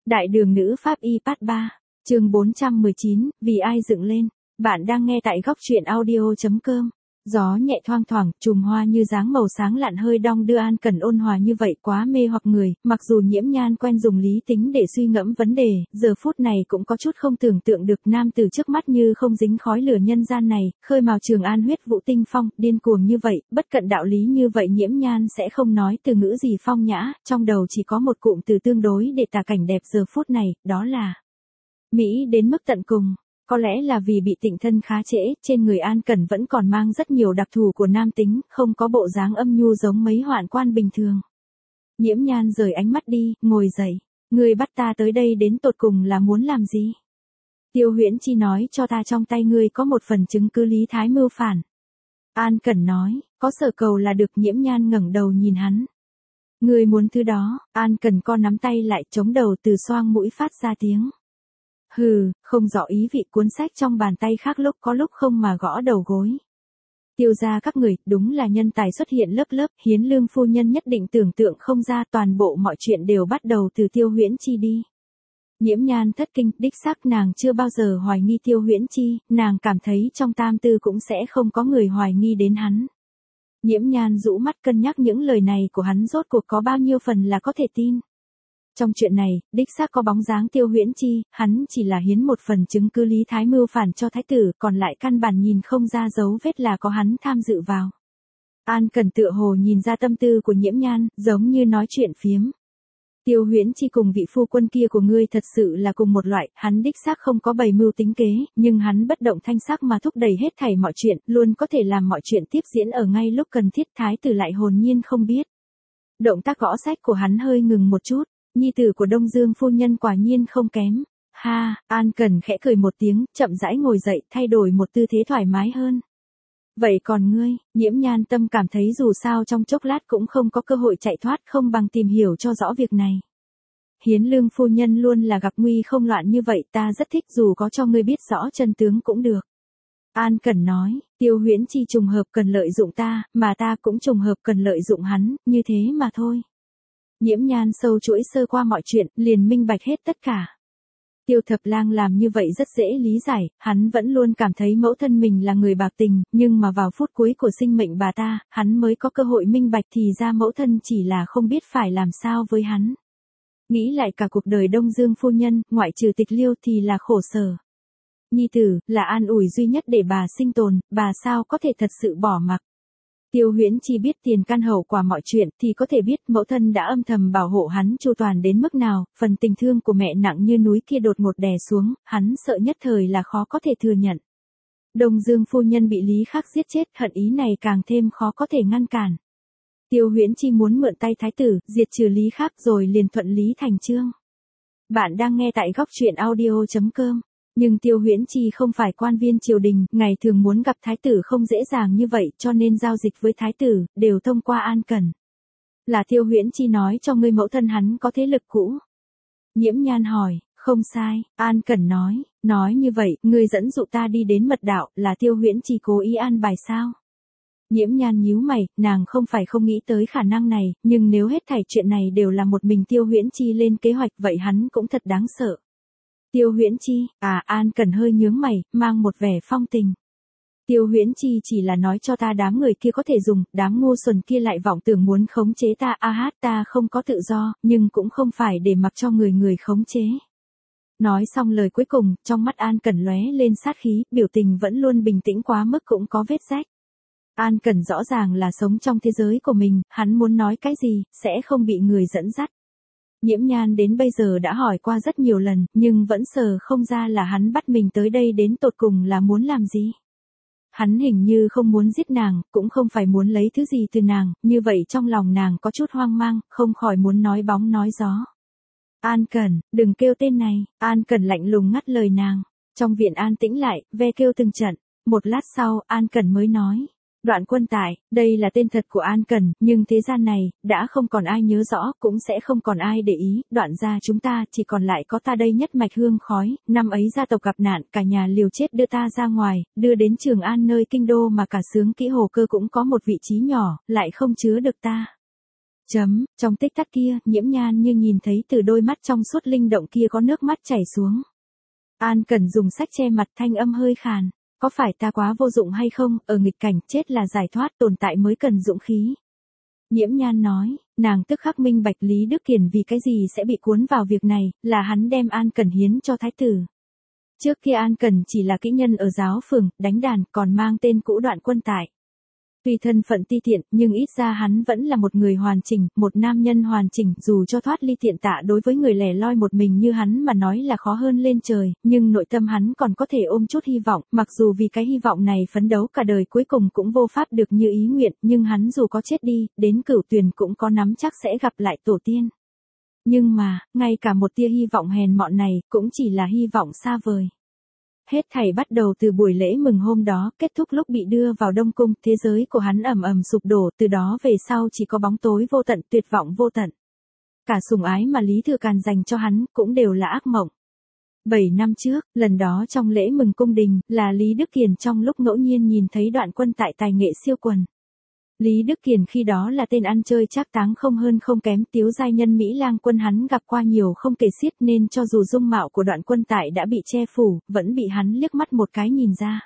Đại đường nữ pháp y part 3, chương 419, vì ai dựng lên. Bạn đang nghe tại góc truyện audio.com. Gió nhẹ thoang thoảng, chùm hoa như dáng màu sáng lạn hơi đong đưa An Cẩn ôn hòa như vậy quá mê hoặc người, mặc dù Nhiễm Nhan quen dùng lý tính để suy ngẫm vấn đề, giờ phút này cũng có chút không tưởng tượng được nam tử trước mắt như không dính khói lửa nhân gian này, khơi mào Trường An huyết vũ tinh phong, điên cuồng như vậy, bất cận đạo lý như vậy Nhiễm Nhan sẽ không nói từ ngữ gì phong nhã, trong đầu chỉ có một cụm từ tương đối để tả cảnh đẹp giờ phút này, đó là Mỹ đến mức tận cùng. Có lẽ là vì bị tịnh thân khá trễ, trên người An Cẩn vẫn còn mang rất nhiều đặc thù của nam tính, không có bộ dáng âm nhu giống mấy hoạn quan bình thường. Nhiễm Nhan rời ánh mắt đi, ngồi dậy. Ngươi bắt ta tới đây đến tột cùng là muốn làm gì? Tiêu Huyễn Chi nói cho ta trong tay ngươi có một phần chứng cứ lý thái mưu phản. An Cẩn nói, có sở cầu là được. Nhiễm Nhan ngẩng đầu nhìn hắn. Ngươi muốn thứ đó? An Cẩn co nắm tay lại chống đầu từ xoang mũi phát ra tiếng. Hừ, không rõ ý vị cuốn sách trong bàn tay khác lúc có lúc không mà gõ đầu gối. Tiêu gia các người, đúng là nhân tài xuất hiện lớp lớp, Hiến Lương phu nhân nhất định tưởng tượng không ra toàn bộ mọi chuyện đều bắt đầu từ Tiêu Huyễn Chi đi. Nhiễm Nhan thất kinh, đích xác nàng chưa bao giờ hoài nghi Tiêu Huyễn Chi, nàng cảm thấy trong tam tư cũng sẽ không có người hoài nghi đến hắn. Nhiễm Nhan rũ mắt cân nhắc những lời này của hắn rốt cuộc có bao nhiêu phần là có thể tin. Trong chuyện này, đích xác có bóng dáng Tiêu Huyễn Chi, hắn chỉ là hiến một phần chứng cứ lý thái mưu phản cho thái tử, còn lại căn bản nhìn không ra dấu vết là có hắn tham dự vào. An Cẩn tựa hồ nhìn ra tâm tư của Nhiễm Nhan, giống như nói chuyện phiếm. Tiêu Huyễn Chi cùng vị phu quân kia của ngươi thật sự là cùng một loại, hắn đích xác không có bày mưu tính kế, nhưng hắn bất động thanh sắc mà thúc đẩy hết thảy mọi chuyện, luôn có thể làm mọi chuyện tiếp diễn ở ngay lúc cần thiết, thái tử lại hồn nhiên không biết. Động tác gõ sách của hắn hơi ngừng một chút. Nhi tử của Đông Dương phu nhân quả nhiên không kém. Ha, An Cẩn khẽ cười một tiếng, chậm rãi ngồi dậy, thay đổi một tư thế thoải mái hơn. Vậy còn ngươi? Nhiễm Nhan tâm cảm thấy dù sao trong chốc lát cũng không có cơ hội chạy thoát, không bằng tìm hiểu cho rõ việc này. Hiến Lương phu nhân luôn là gặp nguy không loạn như vậy, ta rất thích, dù có cho ngươi biết rõ chân tướng cũng được. An Cẩn nói, Tiêu Huyễn Chi trùng hợp cần lợi dụng ta, mà ta cũng trùng hợp cần lợi dụng hắn, như thế mà thôi. Nhiễm Nhan sâu chuỗi sơ qua mọi chuyện, liền minh bạch hết tất cả. Tiêu Thập Lang làm như vậy rất dễ lý giải, hắn vẫn luôn cảm thấy mẫu thân mình là người bạc tình, nhưng mà vào phút cuối của sinh mệnh bà ta, hắn mới có cơ hội minh bạch thì ra mẫu thân chỉ là không biết phải làm sao với hắn. Nghĩ lại cả cuộc đời Đông Dương phu nhân, ngoại trừ Tịch Liêu thì là khổ sở. Nhi tử, là an ủi duy nhất để bà sinh tồn, bà sao có thể thật sự bỏ mặc. Tiêu Huyễn Chi biết tiền căn hậu quả mọi chuyện thì có thể biết mẫu thân đã âm thầm bảo hộ hắn chu toàn đến mức nào, phần tình thương của mẹ nặng như núi kia đột ngột đè xuống, hắn sợ nhất thời là khó có thể thừa nhận. Đông Dương phu nhân bị Lý Khắc giết chết, hận ý này càng thêm khó có thể ngăn cản. Tiêu Huyễn Chi muốn mượn tay thái tử, diệt trừ Lý Khắc rồi liền thuận lý thành chương. Bạn đang nghe tại góc truyện audio.com. Nhưng Tiêu Huyễn Chi không phải quan viên triều đình, ngày thường muốn gặp thái tử không dễ dàng như vậy, cho nên giao dịch với thái tử, đều thông qua An Cẩn. Là Tiêu Huyễn Chi nói cho ngươi mẫu thân hắn có thế lực cũ. Nhiễm Nhan hỏi, không sai, An Cẩn nói như vậy, ngươi dẫn dụ ta đi đến mật đạo, là Tiêu Huyễn Chi cố ý an bài sao? Nhiễm Nhan nhíu mày, nàng không phải không nghĩ tới khả năng này, nhưng nếu hết thảy chuyện này đều là một mình Tiêu Huyễn Chi lên kế hoạch vậy hắn cũng thật đáng sợ. Tiêu Huyễn Chi, An Cẩn hơi nhướng mày, mang một vẻ phong tình. Tiêu Huyễn Chi chỉ là nói cho ta đám người kia có thể dùng, đám ngu xuẩn kia lại vọng tưởng muốn khống chế ta, ta không có tự do, nhưng cũng không phải để mặc cho người khống chế. Nói xong lời cuối cùng, trong mắt An Cẩn lóe lên sát khí, biểu tình vẫn luôn bình tĩnh quá mức cũng có vết rách. An Cẩn rõ ràng là sống trong thế giới của mình, hắn muốn nói cái gì, sẽ không bị người dẫn dắt. Nhiễm Nhan đến bây giờ đã hỏi qua rất nhiều lần, nhưng vẫn sờ không ra là hắn bắt mình tới đây đến tột cùng là muốn làm gì. Hắn hình như không muốn giết nàng, cũng không phải muốn lấy thứ gì từ nàng, như vậy trong lòng nàng có chút hoang mang, không khỏi muốn nói bóng nói gió. An Cẩn, đừng kêu tên này, An Cẩn lạnh lùng ngắt lời nàng. Trong viện an tĩnh lại, ve kêu từng trận, một lát sau, An Cẩn mới nói. Đoạn Quân Tài, đây là tên thật của An Cẩn, nhưng thế gian này, đã không còn ai nhớ rõ, cũng sẽ không còn ai để ý, Đoạn gia chúng ta chỉ còn lại có ta đây nhất mạch hương khói, năm ấy gia tộc gặp nạn, cả nhà liều chết đưa ta ra ngoài, đưa đến Trường An nơi kinh đô mà cả xướng kỹ hồ cơ cũng có một vị trí nhỏ, lại không chứa được ta. Trong tích tắc kia, Nhiễm Nhan như nhìn thấy từ đôi mắt trong suốt linh động kia có nước mắt chảy xuống. An Cẩn dùng sách che mặt, thanh âm hơi khàn. Có phải ta quá vô dụng hay không, ở nghịch cảnh chết là giải thoát, tồn tại mới cần dũng khí. Nhiễm Nhan nói, nàng tức khắc minh bạch Lý Đức Kiền vì cái gì sẽ bị cuốn vào việc này, là hắn đem An Cẩn hiến cho thái tử. Trước kia An Cẩn chỉ là kỹ nhân ở giáo phường, đánh đàn, còn mang tên cũ Đoạn Quân Tại. Tuy thân phận ti tiện, nhưng ít ra hắn vẫn là một người hoàn chỉnh, một nam nhân hoàn chỉnh, dù cho thoát ly tiện tạ đối với người lẻ loi một mình như hắn mà nói là khó hơn lên trời, nhưng nội tâm hắn còn có thể ôm chút hy vọng, mặc dù vì cái hy vọng này phấn đấu cả đời cuối cùng cũng vô pháp được như ý nguyện, nhưng hắn dù có chết đi, đến Cửu Tuyền cũng có nắm chắc sẽ gặp lại tổ tiên. Nhưng mà, ngay cả một tia hy vọng hèn mọn này, cũng chỉ là hy vọng xa vời. Hết thảy bắt đầu từ buổi lễ mừng hôm đó, kết thúc lúc bị đưa vào Đông Cung, thế giới của hắn ầm ầm sụp đổ, từ đó về sau chỉ có bóng tối vô tận, tuyệt vọng vô tận. Cả sủng ái mà Lý Thừa Càn dành cho hắn, cũng đều là ác mộng. 7 năm trước, lần đó trong lễ mừng cung đình, là Lý Đức Kiền trong lúc ngẫu nhiên nhìn thấy Đoạn Quân Tại tài nghệ siêu quần. Lý Đức Kiền khi đó là tên ăn chơi trác táng không hơn không kém, tiếu giai nhân Mỹ lang quân hắn gặp qua nhiều không kể xiết, nên cho dù dung mạo của Đoạn Quân Tại đã bị che phủ, vẫn bị hắn liếc mắt một cái nhìn ra.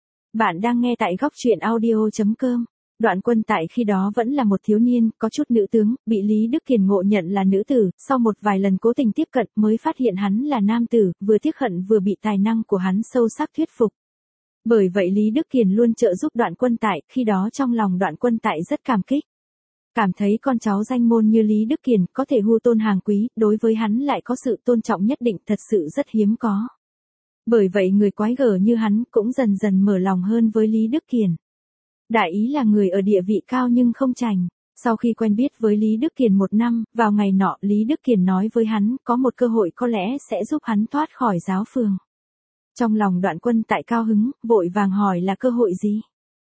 Bạn đang nghe tại góc truyện audio.com. Đoạn Quân Tại khi đó vẫn là một thiếu niên, có chút nữ tướng, bị Lý Đức Kiền ngộ nhận là nữ tử, sau một vài lần cố tình tiếp cận mới phát hiện hắn là nam tử, vừa tiếc hận vừa bị tài năng của hắn sâu sắc thuyết phục. Bởi vậy Lý Đức Kiền luôn trợ giúp Đoạn Quân Tại, khi đó trong lòng Đoạn Quân Tại rất cảm kích. Cảm thấy con cháu danh môn như Lý Đức Kiền có thể hu tôn hàng quý, đối với hắn lại có sự tôn trọng nhất định, thật sự rất hiếm có. Bởi vậy người quái gở như hắn cũng dần dần mở lòng hơn với Lý Đức Kiền. Đại ý là người ở địa vị cao nhưng không chành. Sau khi quen biết với Lý Đức Kiền 1 năm, vào ngày nọ Lý Đức Kiền nói với hắn có một cơ hội có lẽ sẽ giúp hắn thoát khỏi giáo phường. Trong lòng Đoạn Quân Tại cao hứng, vội vàng hỏi là cơ hội gì?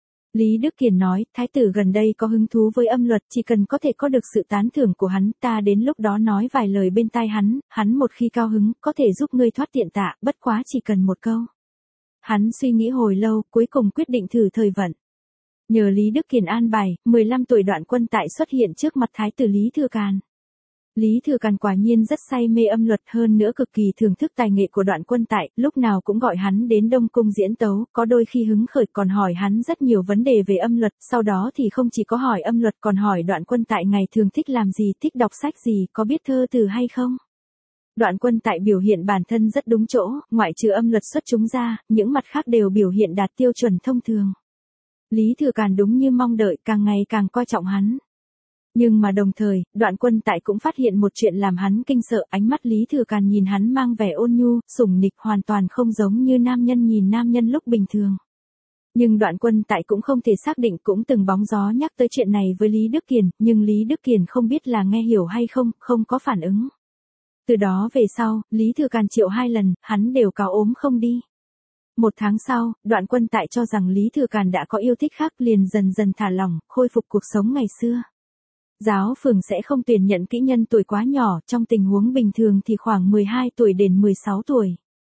Lý Đức Kiền nói, thái tử gần đây có hứng thú với âm luật, chỉ cần có thể có được sự tán thưởng của hắn, ta đến lúc đó nói vài lời bên tai hắn một khi cao hứng, có thể giúp ngươi thoát tiện tạ, bất quá chỉ cần một câu. Hắn suy nghĩ hồi lâu, cuối cùng quyết định thử thời vận. Nhờ Lý Đức Kiền an bài, 15 tuổi Đoạn Quân Tại xuất hiện trước mặt thái tử Lý Thừa Càn. Lý Thừa Càn quả nhiên rất say mê âm luật, hơn nữa cực kỳ thưởng thức tài nghệ của Đoạn Quân Tại, lúc nào cũng gọi hắn đến Đông Cung diễn tấu, có đôi khi hứng khởi còn hỏi hắn rất nhiều vấn đề về âm luật, sau đó thì không chỉ có hỏi âm luật còn hỏi Đoạn Quân Tại ngày thường thích làm gì, thích đọc sách gì, có biết thơ từ hay không. Đoạn Quân Tại biểu hiện bản thân rất đúng chỗ, ngoại trừ âm luật xuất chúng ra, những mặt khác đều biểu hiện đạt tiêu chuẩn thông thường. Lý Thừa Càn đúng như mong đợi, càng ngày càng coi trọng hắn. Nhưng mà đồng thời, Đoạn Quân Tại cũng phát hiện một chuyện làm hắn kinh sợ, ánh mắt Lý Thừa Càn nhìn hắn mang vẻ ôn nhu, sủng nịch, hoàn toàn không giống như nam nhân nhìn nam nhân lúc bình thường. Nhưng Đoạn Quân Tại cũng không thể xác định, cũng từng bóng gió nhắc tới chuyện này với Lý Đức Kiền, nhưng Lý Đức Kiền không biết là nghe hiểu hay không, không có phản ứng. Từ đó về sau, Lý Thừa Càn triệu 2 lần, hắn đều cáo ốm không đi. 1 tháng sau, Đoạn Quân Tại cho rằng Lý Thừa Càn đã có yêu thích khác, liền dần dần thả lỏng, khôi phục cuộc sống ngày xưa. Giáo phường sẽ không tuyển nhận kỹ nhân tuổi quá nhỏ, trong tình huống bình thường thì khoảng 12 tuổi đến 16 tuổi.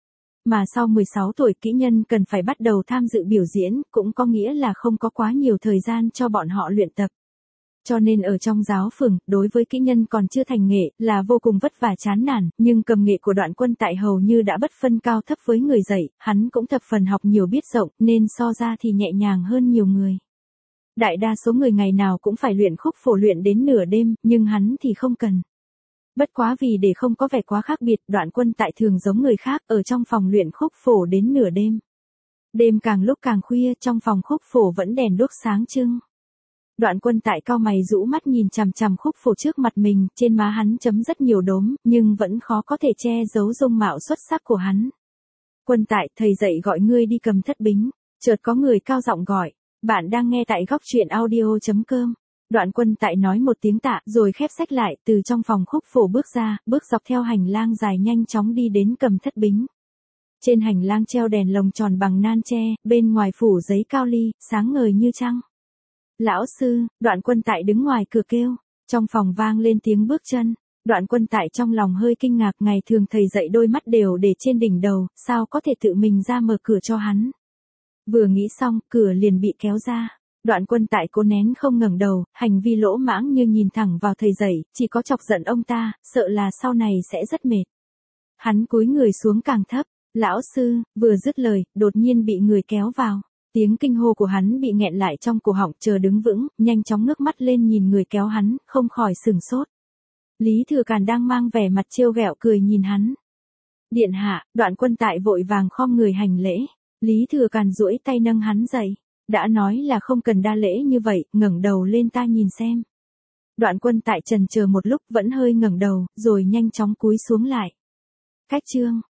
Mà sau 16 tuổi kỹ nhân cần phải bắt đầu tham dự biểu diễn, cũng có nghĩa là không có quá nhiều thời gian cho bọn họ luyện tập. Cho nên ở trong giáo phường, đối với kỹ nhân còn chưa thành nghệ, là vô cùng vất vả chán nản, nhưng cầm nghệ của Đoạn Quân Tại hầu như đã bất phân cao thấp với người dạy, hắn cũng thập phần học nhiều biết rộng, nên so ra thì nhẹ nhàng hơn nhiều người. Đại đa số người ngày nào cũng phải luyện khúc phổ luyện đến nửa đêm, nhưng hắn thì không cần. Bất quá vì để không có vẻ quá khác biệt, Đoạn Quân Tại thường giống người khác, ở trong phòng luyện khúc phổ đến nửa đêm. Đêm càng lúc càng khuya, trong phòng khúc phổ vẫn đèn đuốc sáng trưng. Đoạn Quân Tại cau mày rũ mắt nhìn chằm chằm khúc phổ trước mặt mình, trên má hắn chấm rất nhiều đốm, nhưng vẫn khó có thể che giấu dung mạo xuất sắc của hắn. Quân Tại, thầy dạy gọi ngươi đi cầm thất bính. Chợt có người cao giọng gọi. Bạn đang nghe tại góc truyện audio.com. Đoạn Quân Tại nói một tiếng tạ, rồi khép sách lại, từ trong phòng khúc phổ bước ra, bước dọc theo hành lang dài nhanh chóng đi đến cầm thất bính. Trên hành lang treo đèn lồng tròn bằng nan tre, bên ngoài phủ giấy cao ly, sáng ngời như trăng. Lão sư, Đoạn Quân Tại đứng ngoài cửa kêu. Trong phòng vang lên tiếng bước chân. Đoạn Quân Tại trong lòng hơi kinh ngạc, ngày thường thầy dạy đôi mắt đều để trên đỉnh đầu, sao có thể tự mình ra mở cửa cho hắn. Vừa nghĩ xong, cửa liền bị kéo ra. Đoạn Quân Tại cố nén không ngẩng đầu, hành vi lỗ mãng như nhìn thẳng vào thầy dạy, chỉ có chọc giận ông ta, sợ là sau này sẽ rất mệt. Hắn cúi người xuống càng thấp, lão sư, vừa dứt lời, đột nhiên bị người kéo vào. Tiếng kinh hô của hắn bị nghẹn lại trong cổ họng, chờ đứng vững, nhanh chóng ngước mắt lên nhìn người kéo hắn, không khỏi sửng sốt. Lý Thừa Càn đang mang vẻ mặt trêu ghẹo cười nhìn hắn. Điện hạ, Đoạn Quân Tại vội vàng khom người hành lễ. Lý Thừa Càn duỗi tay nâng hắn dậy. Đã nói là không cần đa lễ như vậy, ngẩng đầu lên ta nhìn xem. Đoạn Quân Tại chần chờ một lúc vẫn hơi ngẩng đầu, rồi nhanh chóng cúi xuống lại. Cách chương